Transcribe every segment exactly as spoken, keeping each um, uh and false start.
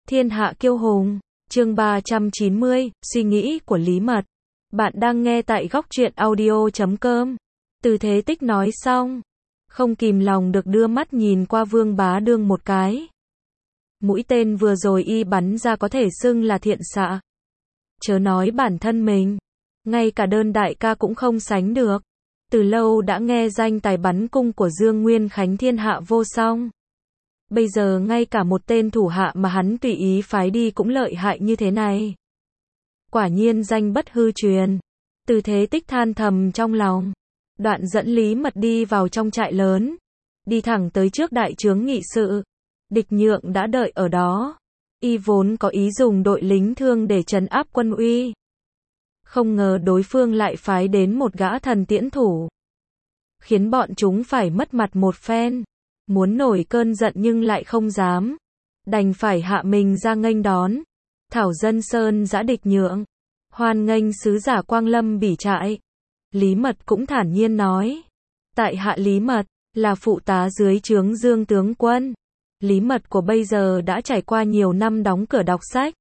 Thiên hạ kiêu hùng, chương ba trăm chín mươi, suy nghĩ của Lý Mật. Bạn đang nghe tại góc truyện audio chấm com. Từ Thế Tích nói xong, không kìm lòng được đưa mắt nhìn qua Vương Bá Đương một cái. Mũi tên vừa rồi y bắn ra có thể xưng là thiện xạ. Chớ nói bản thân mình, ngay cả đơn đại ca cũng không sánh được. Từ lâu đã nghe danh tài bắn cung của Dương Nguyên Khánh thiên hạ vô song. Bây giờ ngay cả một tên thủ hạ mà hắn tùy ý phái đi cũng lợi hại như thế này. Quả nhiên danh bất hư truyền. Từ Thế Tích than thầm trong lòng. Đoạn dẫn Lý Mật đi vào trong trại lớn. Đi thẳng tới trước đại trướng nghị sự. Địch Nhượng đã đợi ở đó. Y vốn có ý dùng đội lính thương để trấn áp quân uy. Không ngờ đối phương lại phái đến một gã thần tiễn thủ. Khiến bọn chúng phải mất mặt một phen. Muốn nổi cơn giận nhưng lại không dám. Đành phải hạ mình ra nghênh đón. Thảo Dân Sơn giã Địch Nhượng. Hoan nghênh sứ giả Quang Lâm bỉ trại. Lý Mật cũng thản nhiên nói. Tại hạ Lý Mật, là phụ tá dưới trướng Dương tướng quân. Lý Mật của bây giờ đã trải qua nhiều năm đóng cửa đọc sách.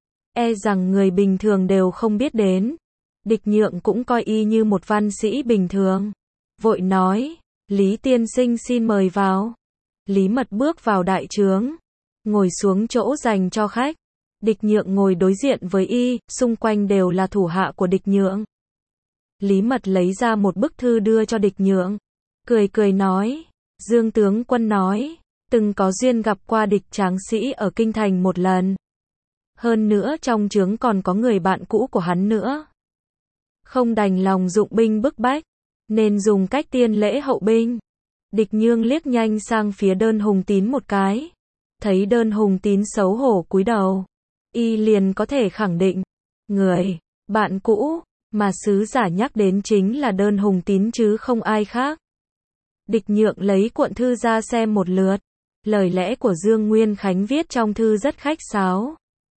E rằng người bình thường đều không biết đến. Địch Nhượng cũng coi y như một văn sĩ bình thường. Vội nói, Lý tiên sinh xin mời vào. Lý Mật bước vào đại trướng, ngồi xuống chỗ dành cho khách. Địch Nhượng ngồi đối diện với y, xung quanh đều là thủ hạ của Địch Nhượng. Lý Mật lấy ra một bức thư đưa cho Địch Nhượng, cười cười nói, Dương tướng quân nói, từng có duyên gặp qua Địch tráng sĩ ở kinh thành một lần. Hơn nữa trong trướng còn có người bạn cũ của hắn nữa. Không đành lòng dụng binh bức bách, nên dùng cách tiên lễ hậu binh. Địch Nhượng liếc nhanh sang phía Đơn Hùng Tín một cái. Thấy Đơn Hùng Tín xấu hổ cúi đầu. Y liền có thể khẳng định. Người, bạn cũ, mà sứ giả nhắc đến chính là Đơn Hùng Tín chứ không ai khác. Địch Nhượng lấy cuộn thư ra xem một lượt. Lời lẽ của Dương Nguyên Khánh viết trong thư rất khách sáo.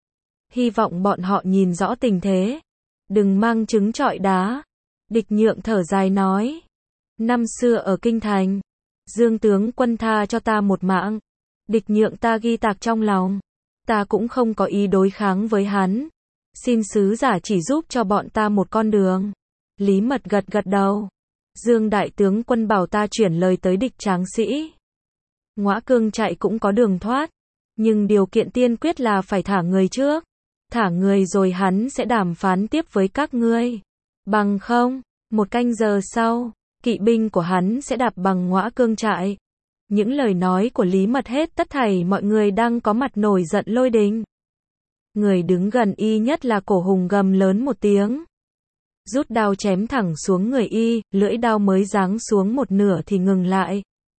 Hy vọng bọn họ nhìn rõ tình thế. Đừng mang trứng trọi đá. Địch Nhượng thở dài nói. Năm xưa ở kinh thành, Dương tướng quân tha cho ta một mạng. Địch Nhượng ta ghi tạc trong lòng. Ta cũng không có ý đối kháng với hắn. Xin sứ giả chỉ giúp cho bọn ta một con đường. Lý Mật gật gật đầu. Dương đại tướng quân bảo ta chuyển lời tới Địch tráng sĩ. Ngõa Cương chạy cũng có đường thoát. Nhưng điều kiện tiên quyết là phải thả người trước. Thả người rồi hắn sẽ đàm phán tiếp với các ngươi. Bằng không, một canh giờ sau, kỵ binh của hắn sẽ đạp bằng Ngõa Cương trại. Những lời nói của Lý Mật hết tất thảy mọi người đang có mặt nổi giận lôi đình. Người đứng gần y nhất là Cổ Hùng gầm lớn một tiếng. Rút đao chém thẳng xuống người y, lưỡi đao mới giáng xuống một nửa thì ngừng lại.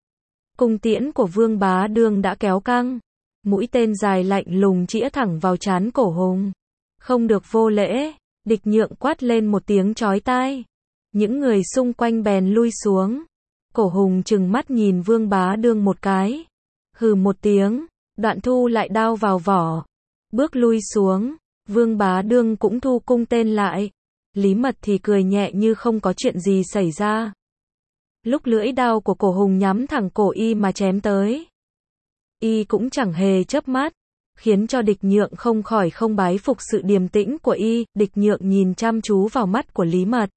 Cung tiễn của Vương Bá Đương đã kéo căng. Mũi tên dài lạnh lùng chĩa thẳng vào trán Cổ Hùng. Không được vô lễ, Địch Nhượng quát lên một tiếng chói tai. Những người xung quanh bèn lui xuống. Cổ Hùng trừng mắt nhìn Vương Bá Đương một cái. Hừ một tiếng, đoạn thu lại đao vào vỏ. Bước lui xuống, Vương Bá Đương cũng thu cung tên lại. Lý Mật thì cười nhẹ như không có chuyện gì xảy ra. Lúc lưỡi đao của Cổ Hùng nhắm thẳng cổ y mà chém tới. Y cũng chẳng hề chớp mắt, khiến cho Địch Nhượng không khỏi không bái phục sự điềm tĩnh của y. Địch Nhượng nhìn chăm chú vào mắt của Lý Mật.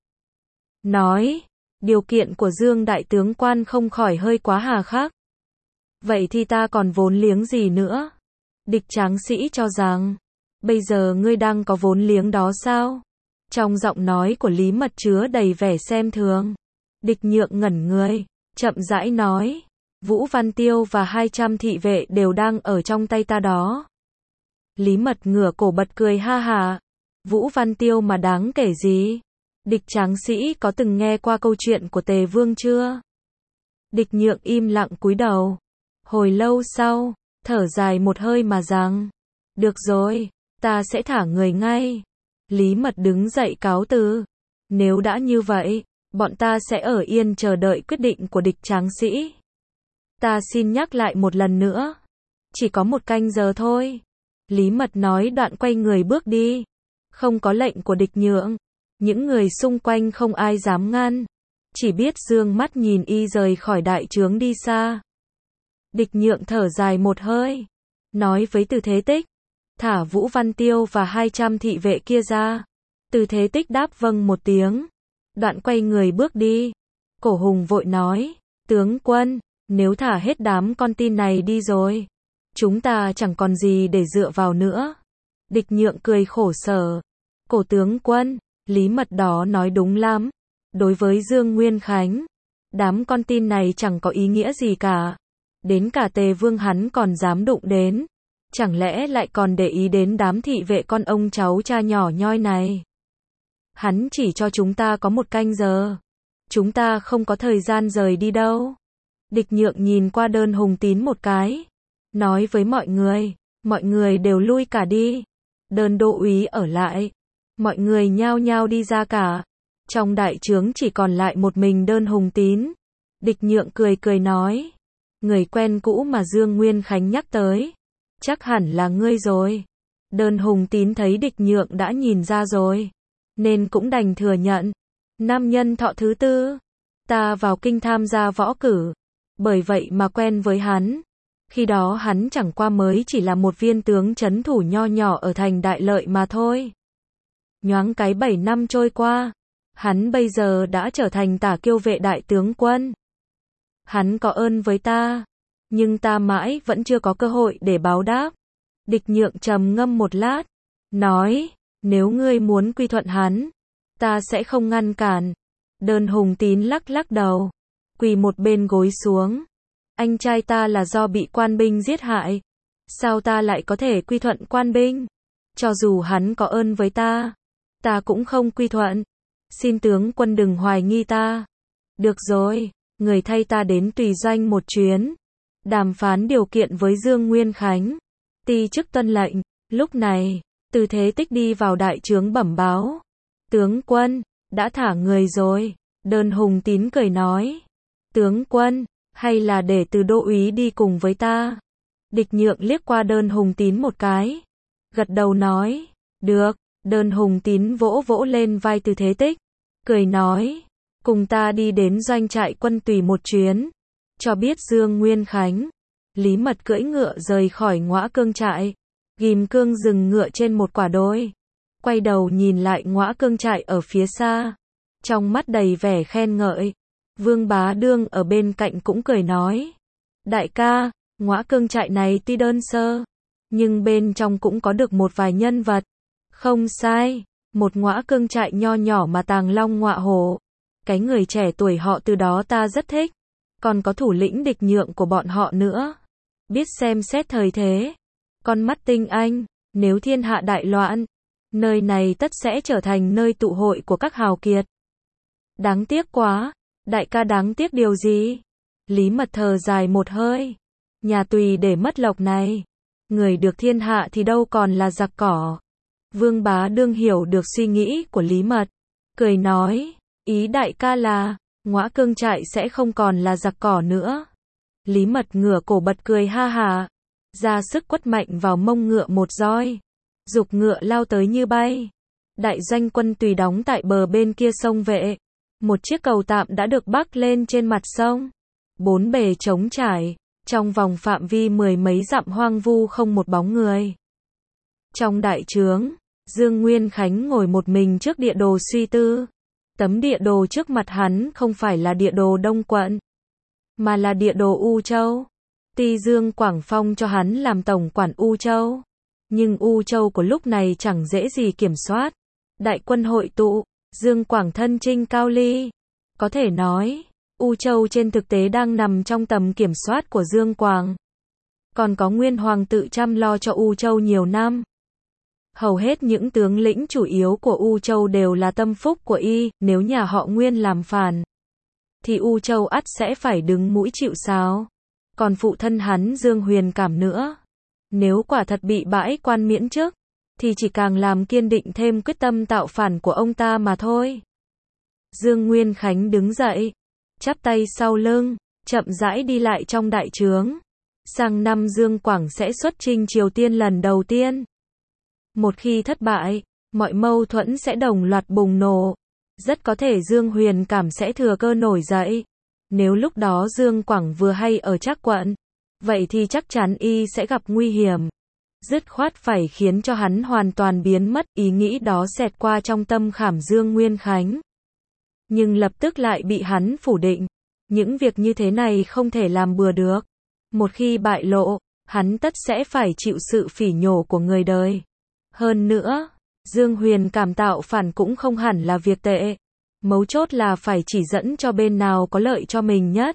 Nói, điều kiện của Dương đại tướng quan không khỏi hơi quá hà khắc. Vậy thì ta còn vốn liếng gì nữa? Địch tráng sĩ cho rằng, bây giờ ngươi đang có vốn liếng đó sao? Trong giọng nói của Lý Mật chứa đầy vẻ xem thường. Địch Nhượng ngẩn người, chậm rãi nói, Vũ Văn Tiêu và hai trăm thị vệ đều đang ở trong tay ta đó. Lý Mật ngửa cổ bật cười ha hà. Vũ Văn Tiêu mà đáng kể gì? Địch tráng sĩ có từng nghe qua câu chuyện của Tề Vương chưa? Địch Nhượng im lặng cúi đầu. Hồi lâu sau, thở dài một hơi mà rằng, được rồi, ta sẽ thả người ngay. Lý Mật đứng dậy cáo từ. Nếu đã như vậy, bọn ta sẽ ở yên chờ đợi quyết định của Địch tráng sĩ. Ta xin nhắc lại một lần nữa. Chỉ có một canh giờ thôi. Lý Mật nói đoạn quay người bước đi. Không có lệnh của Địch Nhượng. Những người xung quanh không ai dám ngăn. Chỉ biết dương mắt nhìn y rời khỏi đại trướng đi xa. Địch Nhượng thở dài một hơi. Nói với Từ Thế Tích. thả Vũ Văn Tiêu và hai trăm thị vệ kia ra. Từ Thế Tích đáp vâng một tiếng, đoạn quay người bước đi. Cổ Hùng vội nói, tướng quân, nếu thả hết đám con tin này đi rồi, chúng ta chẳng còn gì để dựa vào nữa. Địch Nhượng cười khổ sở, cổ tướng quân, Lý Mật đó nói đúng lắm. Đối với Dương Nguyên Khánh, đám con tin này chẳng có ý nghĩa gì cả. Đến cả Tề Vương hắn còn dám đụng đến. Chẳng lẽ lại còn để ý đến đám thị vệ con ông cháu cha nhỏ nhoi này. Hắn chỉ cho chúng ta có một canh giờ. Chúng ta không có thời gian rời đi đâu. Địch Nhượng nhìn qua đơn Hùng Tín một cái. Nói với mọi người, mọi người đều lui cả đi. Đơn đô úy ở lại. Mọi người nhao nhao đi ra cả. Trong đại trướng chỉ còn lại một mình đơn Hùng Tín. Địch Nhượng cười cười nói. Người quen cũ mà Dương Nguyên Khánh nhắc tới. Chắc hẳn là ngươi rồi. Đơn Hùng Tín thấy Địch Nhượng đã nhìn ra rồi. Nên cũng đành thừa nhận. Nam nhân thọ thứ tư. Ta vào kinh tham gia võ cử. Bởi vậy mà quen với hắn. Khi đó hắn chẳng qua mới chỉ là một viên tướng trấn thủ nho nhỏ ở thành Đại Lợi mà thôi. Nhoáng cái bảy năm trôi qua. Hắn bây giờ đã trở thành Tả Kiêu Vệ đại tướng quân. Hắn có ơn với ta. Nhưng ta mãi vẫn chưa có cơ hội để báo đáp. Địch Nhượng trầm ngâm một lát. Nói, nếu ngươi muốn quy thuận hắn, ta sẽ không ngăn cản. Đơn Hùng Tín lắc lắc đầu. Quỳ một bên gối xuống. Anh trai ta là do bị quan binh giết hại. Sao ta lại có thể quy thuận quan binh? Cho dù hắn có ơn với ta, ta cũng không quy thuận. Xin tướng quân đừng hoài nghi ta. Được rồi, người thay ta đến tùy doanh một chuyến. Đàm phán điều kiện với Dương Nguyên Khánh. Ti chức tuân lệnh. Lúc này, Từ Thế Tích đi vào đại trướng bẩm báo. Tướng quân, đã thả người rồi. Đơn Hùng Tín cười nói. Tướng quân, hay là để Từ đô úy đi cùng với ta? Địch Nhượng liếc qua Đơn Hùng Tín một cái. Gật đầu nói. Được. Đơn Hùng Tín vỗ vỗ lên vai Từ Thế Tích. Cười nói. Cùng ta đi đến doanh trại quân tùy một chuyến. Cho biết Dương Nguyên Khánh. Lý Mật cưỡi ngựa rời khỏi Ngõa Cương trại. Ghim cương dừng ngựa trên một quả đồi. Quay đầu nhìn lại Ngõa Cương trại ở phía xa. Trong mắt đầy vẻ khen ngợi. Vương Bá Đương ở bên cạnh cũng cười nói. Đại ca, Ngõa Cương trại này tuy đơn sơ, nhưng bên trong cũng có được một vài nhân vật. Không sai, một Ngõa Cương trại nho nhỏ mà tàng long ngọa hổ. Cái người trẻ tuổi họ Từ đó ta rất thích. Còn có thủ lĩnh Địch Nhượng của bọn họ nữa. Biết xem xét thời thế. Con mắt tinh anh, nếu thiên hạ đại loạn, nơi này tất sẽ trở thành nơi tụ hội của các hào kiệt. Đáng tiếc quá, đại ca đáng tiếc điều gì? Lý Mật thở dài một hơi. Nhà Tùy để mất lộc này. Người được thiên hạ thì đâu còn là giặc cỏ. Vương Bá Đương hiểu được suy nghĩ của Lý Mật. Cười nói, ý đại ca là, Ngõa Cương trại sẽ không còn là giặc cỏ nữa. Lý Mật ngửa cổ bật cười ha hà. Ra sức quất mạnh vào mông ngựa một roi. Giục ngựa lao tới như bay. Đại doanh quân Tùy đóng tại bờ bên kia sông Vệ. Một chiếc cầu tạm đã được bắc lên trên mặt sông. Bốn bề trống trải. Trong vòng phạm vi mười mấy dặm hoang vu không một bóng người. Trong đại trướng, Dương Nguyên Khánh ngồi một mình trước địa đồ suy tư. Tấm địa đồ trước mặt hắn không phải là địa đồ Đông Quận, mà là địa đồ U Châu. Tuy Dương Quảng Phong cho hắn làm tổng quản U Châu, nhưng U Châu của lúc này chẳng dễ gì kiểm soát. Đại quân hội tụ, Dương Quảng thân chinh cao ly. Có thể nói, U Châu trên thực tế đang nằm trong tầm kiểm soát của Dương Quảng. Còn có Nguyên Hoàng tự chăm lo cho U Châu nhiều năm. Hầu hết những tướng lĩnh chủ yếu của U Châu đều là tâm phúc của y, nếu nhà họ Nguyên làm phản, thì U Châu ắt sẽ phải đứng mũi chịu sào. Còn phụ thân hắn Dương Huyền Cảm nữa, nếu quả thật bị bãi quan miễn chức, thì chỉ càng làm kiên định thêm quyết tâm tạo phản của ông ta mà thôi. Dương Nguyên Khánh đứng dậy, chắp tay sau lưng, chậm rãi đi lại trong đại trướng. Sang năm Dương Quảng sẽ xuất chinh Triều Tiên lần đầu tiên. Một khi thất bại, mọi mâu thuẫn sẽ đồng loạt bùng nổ. Rất có thể Dương Huyền Cảm sẽ thừa cơ nổi dậy. Nếu lúc đó Dương Quảng vừa hay ở Trác Quận, vậy thì chắc chắn y sẽ gặp nguy hiểm. dứt khoát phải khiến cho hắn hoàn toàn biến mất, ý nghĩ đó xẹt qua trong tâm khảm Dương Nguyên Khánh. Nhưng lập tức lại bị hắn phủ định. Những việc như thế này không thể làm bừa được. Một khi bại lộ, hắn tất sẽ phải chịu sự phỉ nhổ của người đời. Hơn nữa, Dương Huyền cảm tạo phản cũng không hẳn là việc tệ. Mấu chốt là phải chỉ dẫn cho bên nào có lợi cho mình nhất.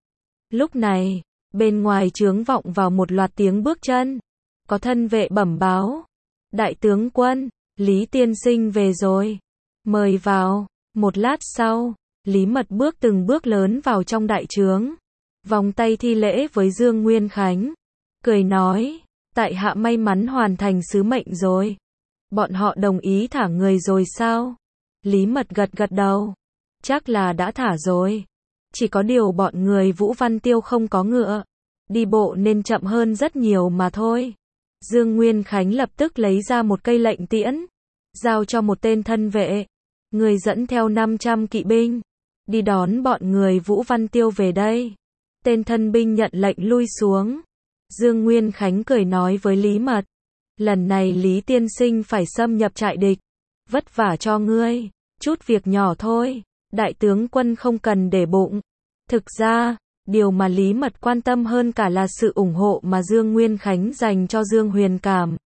Lúc này, bên ngoài chướng vọng vào một loạt tiếng bước chân. Có thân vệ bẩm báo. Đại tướng quân, Lý tiên sinh về rồi. Mời vào. Một lát sau, Lý Mật bước từng bước lớn vào trong đại trướng. Vòng tay thi lễ với Dương Nguyên Khánh. Cười nói, tại hạ may mắn hoàn thành sứ mệnh rồi. Bọn họ đồng ý thả người rồi sao? Lý Mật gật gật đầu. Chắc là đã thả rồi. Chỉ có điều bọn người Vũ Văn Tiêu không có ngựa. Đi bộ nên chậm hơn rất nhiều mà thôi. Dương Nguyên Khánh lập tức lấy ra một cây lệnh tiễn. Giao cho một tên thân vệ. Người dẫn theo năm trăm kỵ binh. Đi đón bọn người Vũ Văn Tiêu về đây. Tên thân binh nhận lệnh lui xuống. Dương Nguyên Khánh cười nói với Lý Mật. Lần này Lý tiên sinh phải xâm nhập trại địch. Vất vả cho ngươi. Chút việc nhỏ thôi. Đại tướng quân không cần để bụng. Thực ra, điều mà Lý Mật quan tâm hơn cả là sự ủng hộ mà Dương Nguyên Khánh dành cho Dương Huyền Cảm.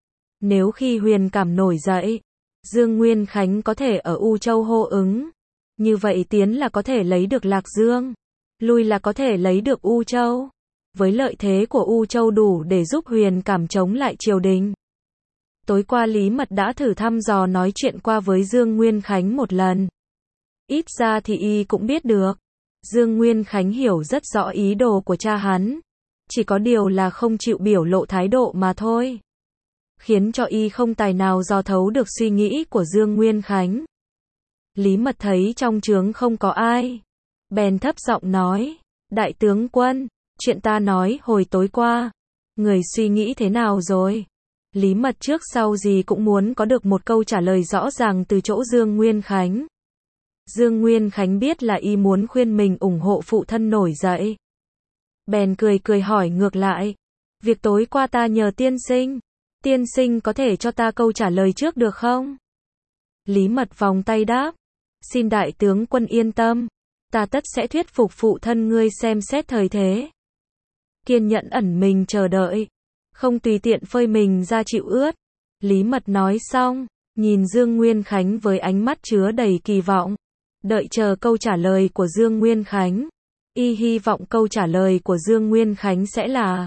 Nếu khi Huyền Cảm nổi dậy, Dương Nguyên Khánh có thể ở U Châu hô ứng. Như vậy tiến là có thể lấy được Lạc Dương. Lui là có thể lấy được U Châu. Với lợi thế của U Châu đủ để giúp Huyền Cảm chống lại triều đình. Tối qua Lý Mật đã thử thăm dò nói chuyện qua với Dương Nguyên Khánh một lần. Ít ra thì y cũng biết được. Dương Nguyên Khánh hiểu rất rõ ý đồ của cha hắn. Chỉ có điều là không chịu biểu lộ thái độ mà thôi. Khiến cho y không tài nào dò thấu được suy nghĩ của Dương Nguyên Khánh. Lý Mật thấy trong trướng không có ai. Bèn thấp giọng nói. Đại tướng quân, chuyện ta nói hồi tối qua. Người suy nghĩ thế nào rồi? Lý Mật trước sau gì cũng muốn có được một câu trả lời rõ ràng từ chỗ Dương Nguyên Khánh. Dương Nguyên Khánh biết là y muốn khuyên mình ủng hộ phụ thân nổi dậy. Bèn cười cười hỏi ngược lại. Việc tối qua ta nhờ tiên sinh. Tiên sinh có thể cho ta câu trả lời trước được không? Lý Mật vòng tay đáp. Xin đại tướng quân yên tâm. Ta tất sẽ thuyết phục phụ thân ngươi xem xét thời thế. Kiên nhẫn ẩn mình chờ đợi. Không tùy tiện phơi mình ra chịu ướt. Lý Mật nói xong, nhìn Dương Nguyên Khánh với ánh mắt chứa đầy kỳ vọng. Đợi chờ câu trả lời của Dương Nguyên Khánh. Y hy vọng câu trả lời của Dương Nguyên Khánh sẽ là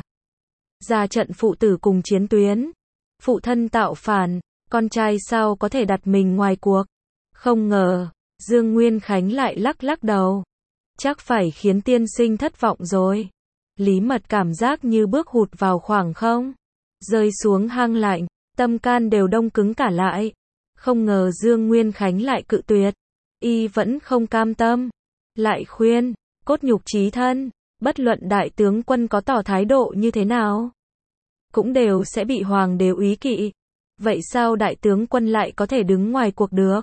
ra trận phụ tử cùng chiến tuyến. Phụ thân tạo phản, con trai sao có thể đặt mình ngoài cuộc. Không ngờ, Dương Nguyên Khánh lại lắc lắc đầu. Chắc phải khiến tiên sinh thất vọng rồi. Lý Mật cảm giác như bước hụt vào khoảng không. Rơi xuống hang lạnh, tâm can đều đông cứng cả lại. Không ngờ Dương Nguyên Khánh lại cự tuyệt. Y vẫn không cam tâm. Lại khuyên, cốt nhục chí thân, bất luận đại tướng quân có tỏ thái độ như thế nào, cũng đều sẽ bị hoàng đế úy kỵ. Vậy sao đại tướng quân lại có thể đứng ngoài cuộc được?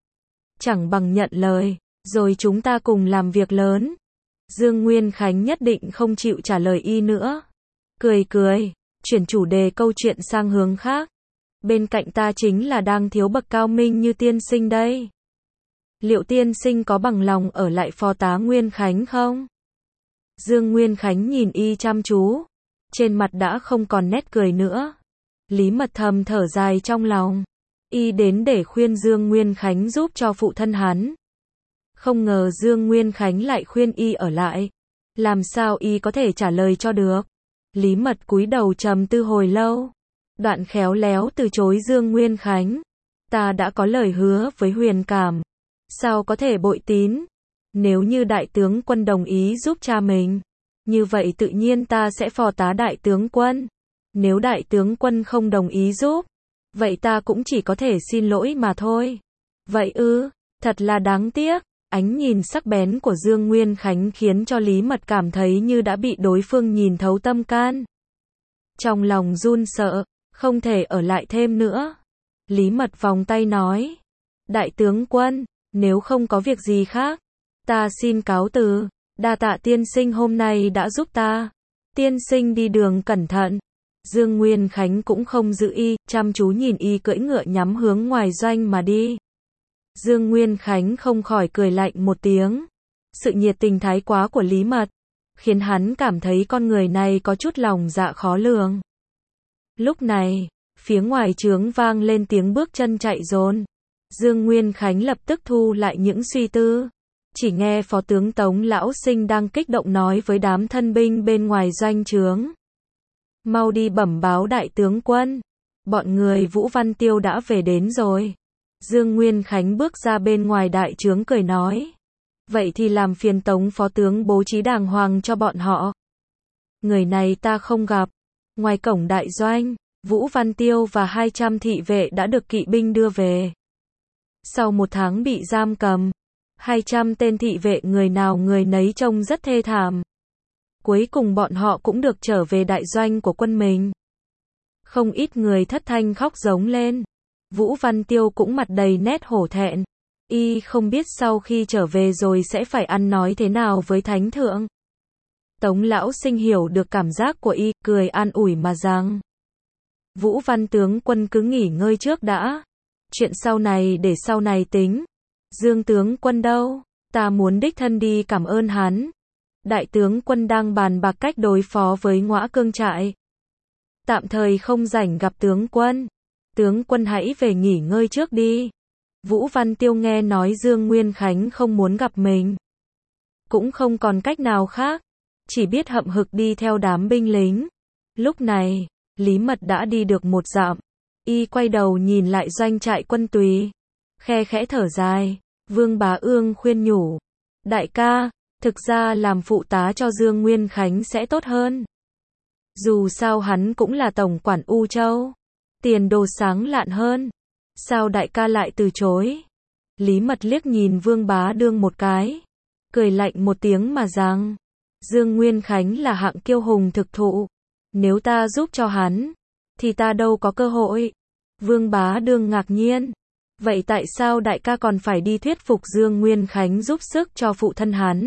Chẳng bằng nhận lời, rồi chúng ta cùng làm việc lớn. Dương Nguyên Khánh nhất định không chịu trả lời y nữa. Cười cười, chuyển chủ đề câu chuyện sang hướng khác. Bên cạnh ta chính là đang thiếu bậc cao minh như tiên sinh đây. Liệu tiên sinh có bằng lòng ở lại phó tá Nguyên Khánh không? Dương Nguyên Khánh nhìn y chăm chú. Trên mặt đã không còn nét cười nữa. Lý Mật thầm thở dài trong lòng. Y đến để khuyên Dương Nguyên Khánh giúp cho phụ thân hắn. Không ngờ Dương Nguyên Khánh lại khuyên y ở lại. Làm sao y có thể trả lời cho được? Lý Mật cúi đầu trầm tư hồi lâu. Đoạn khéo léo từ chối Dương Nguyên Khánh. Ta đã có lời hứa với Huyền Cảm. Sao có thể bội tín? Nếu như đại tướng quân đồng ý giúp cha mình, như vậy tự nhiên ta sẽ phò tá đại tướng quân. Nếu đại tướng quân không đồng ý giúp, vậy ta cũng chỉ có thể xin lỗi mà thôi. Vậy ư, thật là đáng tiếc. Ánh nhìn sắc bén của Dương Nguyên Khánh khiến cho Lý Mật cảm thấy như đã bị đối phương nhìn thấu tâm can. Trong lòng run sợ, không thể ở lại thêm nữa. Lý Mật vòng tay nói. Đại tướng quân, nếu không có việc gì khác, ta xin cáo từ. Đa tạ tiên sinh hôm nay đã giúp ta. Tiên sinh đi đường cẩn thận. Dương Nguyên Khánh cũng không giữ y, chăm chú nhìn y cưỡi ngựa nhắm hướng ngoài doanh mà đi. Dương Nguyên Khánh không khỏi cười lạnh một tiếng. Sự nhiệt tình thái quá của Lý Mật khiến hắn cảm thấy con người này có chút lòng dạ khó lường. Lúc này, phía ngoài trướng vang lên tiếng bước chân chạy dồn. Dương Nguyên Khánh lập tức thu lại những suy tư. Chỉ nghe Phó tướng Tống Lão Sinh đang kích động nói với đám thân binh bên ngoài doanh trướng. Mau đi bẩm báo đại tướng quân. Bọn người Vũ Văn Tiêu đã về đến rồi. Dương Nguyên Khánh bước ra bên ngoài đại trướng cười nói. Vậy thì làm phiền Tống Phó tướng bố trí đàng hoàng cho bọn họ. Người này ta không gặp. Ngoài cổng đại doanh, Vũ Văn Tiêu và hai trăm thị vệ đã được kỵ binh đưa về. Sau một tháng bị giam cầm, hai trăm tên thị vệ người nào người nấy trông rất thê thảm. Cuối cùng bọn họ cũng được trở về đại doanh của quân mình. Không ít người thất thanh khóc giống lên. Vũ Văn Tiêu cũng mặt đầy nét hổ thẹn. Y không biết sau khi trở về rồi sẽ phải ăn nói thế nào với thánh thượng. Tống Lão Sinh hiểu được cảm giác của y, cười an ủi mà rằng. Vũ Văn tướng quân cứ nghỉ ngơi trước đã. Chuyện sau này để sau này tính. Dương tướng quân đâu? Ta muốn đích thân đi cảm ơn hắn. Đại tướng quân đang bàn bạc cách đối phó với Ngõa Cương trại. Tạm thời không rảnh gặp tướng quân. Tướng quân hãy về nghỉ ngơi trước đi. Vũ Văn Tiêu nghe nói Dương Nguyên Khánh không muốn gặp mình. Cũng không còn cách nào khác. Chỉ biết hậm hực đi theo đám binh lính. Lúc này, Lý Mật đã đi được một dặm. Y quay đầu nhìn lại doanh trại quân Tùy. Khe khẽ thở dài. Vương Bá Ương khuyên nhủ. Đại ca, thực ra làm phụ tá cho Dương Nguyên Khánh sẽ tốt hơn. Dù sao hắn cũng là tổng quản U Châu. Tiền đồ sáng lạn hơn. Sao đại ca lại từ chối? Lý Mật liếc nhìn Vương Bá Đương một cái. Cười lạnh một tiếng mà rằng. Dương Nguyên Khánh là hạng kiêu hùng thực thụ. Nếu ta giúp cho hắn, thì ta đâu có cơ hội. Vương Bá Đương ngạc nhiên. Vậy tại sao đại ca còn phải đi thuyết phục Dương Nguyên Khánh giúp sức cho phụ thân hắn?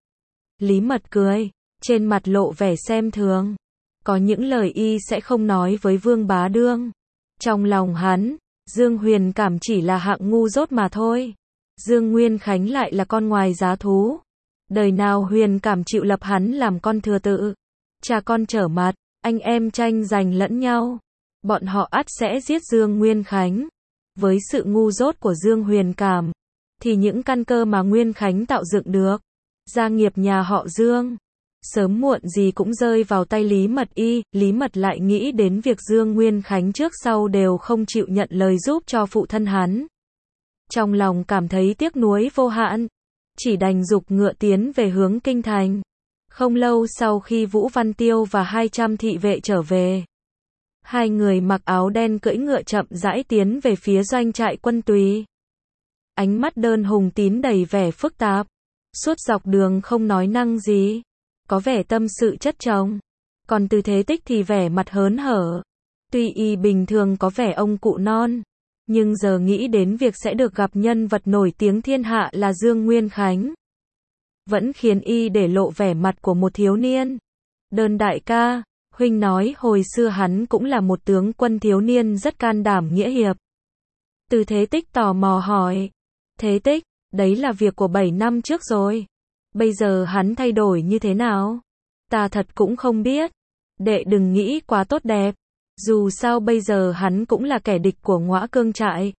Lý Mật cười, trên mặt lộ vẻ xem thường. Có những lời y sẽ không nói với Vương Bá Đương. Trong lòng hắn, Dương Huyền Cảm chỉ là hạng ngu dốt mà thôi. Dương Nguyên Khánh lại là con ngoài giá thú. Đời nào Huyền Cảm chịu lập hắn làm con thừa tự. Cha con trở mặt, anh em tranh giành lẫn nhau. Bọn họ ắt sẽ giết Dương Nguyên Khánh. Với sự ngu dốt của Dương Huyền Cảm, thì những căn cơ mà Nguyên Khánh tạo dựng được, gia nghiệp nhà họ Dương, sớm muộn gì cũng rơi vào tay Lý Mật y. Lý Mật lại nghĩ đến việc Dương Nguyên Khánh trước sau đều không chịu nhận lời giúp cho phụ thân hắn. Trong lòng cảm thấy tiếc nuối vô hạn, chỉ đành giục ngựa tiến về hướng kinh thành. Không lâu sau khi Vũ Văn Tiêu và hai trăm thị vệ trở về, hai người mặc áo đen cưỡi ngựa chậm rãi tiến về phía doanh trại quân Tùy. Ánh mắt Đơn Hùng Tín đầy vẻ phức tạp, suốt dọc đường không nói năng gì, có vẻ tâm sự chất chồng. Còn Từ Thế Tích thì vẻ mặt hớn hở. Tuy y bình thường có vẻ ông cụ non, nhưng giờ nghĩ đến việc sẽ được gặp nhân vật nổi tiếng thiên hạ là Dương Nguyên Khánh, vẫn khiến y để lộ vẻ mặt của một thiếu niên. Đơn đại ca, huynh nói hồi xưa hắn cũng là một tướng quân thiếu niên rất can đảm nghĩa hiệp. Từ Thế Tích tò mò hỏi. Thế Tích, đấy là việc của bảy năm trước rồi. Bây giờ hắn thay đổi như thế nào? Ta thật cũng không biết. Đệ đừng nghĩ quá tốt đẹp. Dù sao bây giờ hắn cũng là kẻ địch của Ngõa Cương trại.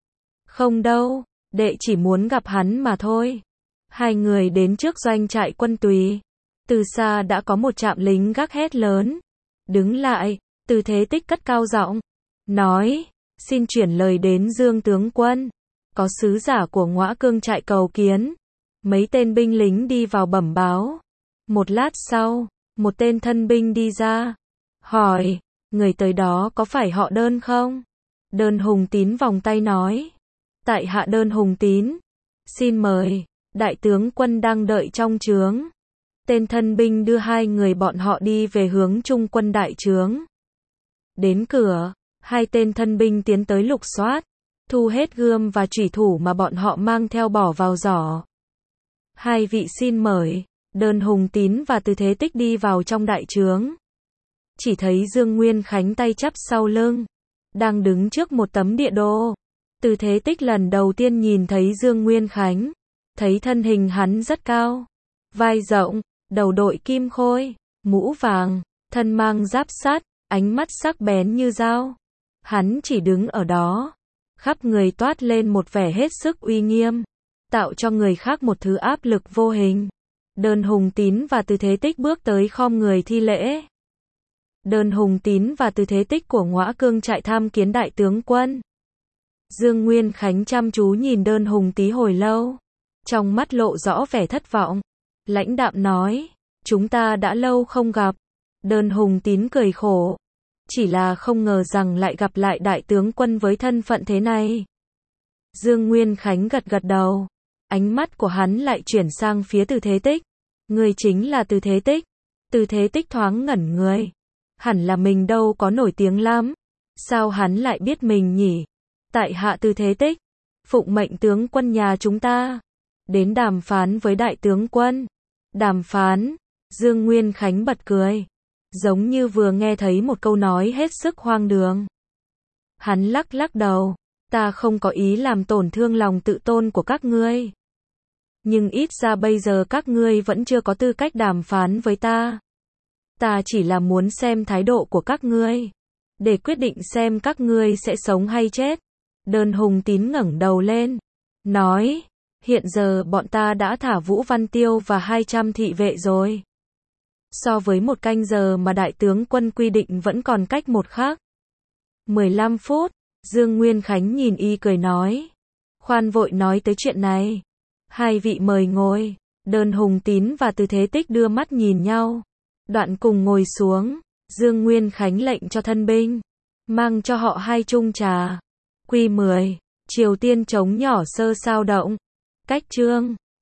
Không đâu, đệ chỉ muốn gặp hắn mà thôi. Hai người đến trước doanh trại quân Tùy. Từ xa đã có một trạm lính gác hét lớn. Đứng lại, Từ Thế Tích cất cao giọng, nói, xin chuyển lời đến Dương tướng quân. Có sứ giả của Ngõa Cương trại cầu kiến. Mấy tên binh lính đi vào bẩm báo. Một lát sau, một tên thân binh đi ra, hỏi, người tới đó có phải họ Đơn không? Đơn Hùng Tín vòng tay nói, tại hạ Đơn Hùng Tín. Xin mời, đại tướng quân đang đợi trong trướng. Tên thân binh đưa hai người bọn họ đi về hướng trung quân đại trướng. Đến cửa, hai tên thân binh tiến tới lục soát, thu hết gươm và chủy thủ mà bọn họ mang theo bỏ vào giỏ. Hai vị xin mời. Đơn Hùng Tín và Từ Thế Tích đi vào trong đại trướng. chỉ thấy Dương Nguyên Khánh tay chắp sau lưng, đang đứng trước một tấm địa đồ. Từ Thế Tích lần đầu tiên nhìn thấy Dương Nguyên Khánh, thấy thân hình hắn rất cao, vai rộng, đầu đội kim khôi, mũ vàng, thân mang giáp sắt, ánh mắt sắc bén như dao. Hắn chỉ đứng ở đó, khắp người toát lên một vẻ hết sức uy nghiêm, tạo cho người khác một thứ áp lực vô hình. Đơn Hùng Tín và Từ Thế Tích bước tới khom người thi lễ. Đơn Hùng Tín và Từ Thế Tích của Ngõa Cương trại tham kiến đại tướng quân. Dương Nguyên Khánh chăm chú nhìn Đơn Hùng Tí hồi lâu, trong mắt lộ rõ vẻ thất vọng. Lãnh đạm nói, chúng ta đã lâu không gặp. Đơn Hùng Tín cười khổ, chỉ là không ngờ rằng lại gặp lại đại tướng quân với thân phận thế này. Dương Nguyên Khánh gật gật đầu, ánh mắt của hắn lại chuyển sang phía Từ Thế Tích. Người chính là Từ Thế Tích. Từ Thế Tích thoáng ngẩn người, hẳn là mình đâu có nổi tiếng lắm, sao hắn lại biết mình nhỉ? Tại hạ Từ Thế Tích, phụng mệnh tướng quân nhà chúng ta, đến đàm phán với đại tướng quân. Đàm phán? Dương Nguyên Khánh bật cười, giống như vừa nghe thấy một câu nói hết sức hoang đường. Hắn lắc lắc đầu, ta không có ý làm tổn thương lòng tự tôn của các ngươi. Nhưng ít ra bây giờ các ngươi vẫn chưa có tư cách đàm phán với ta. Ta chỉ là muốn xem thái độ của các ngươi, để quyết định xem các ngươi sẽ sống hay chết. Đơn Hùng Tín ngẩng đầu lên, nói, hiện giờ bọn ta đã thả Vũ Văn Tiêu và hai trăm thị vệ rồi. So với một canh giờ mà đại tướng quân quy định vẫn còn cách một khắc. mười lăm phút, Dương Nguyên Khánh nhìn y cười nói, khoan vội nói tới chuyện này. Hai vị mời ngồi. Đơn Hùng Tín và Từ Thế Tích đưa mắt nhìn nhau, đoạn cùng ngồi xuống. Dương Nguyên Khánh lệnh cho thân binh, mang cho họ hai chung trà. Quy mười, Triều Tiên chống nhỏ sơ sao động. Cách chương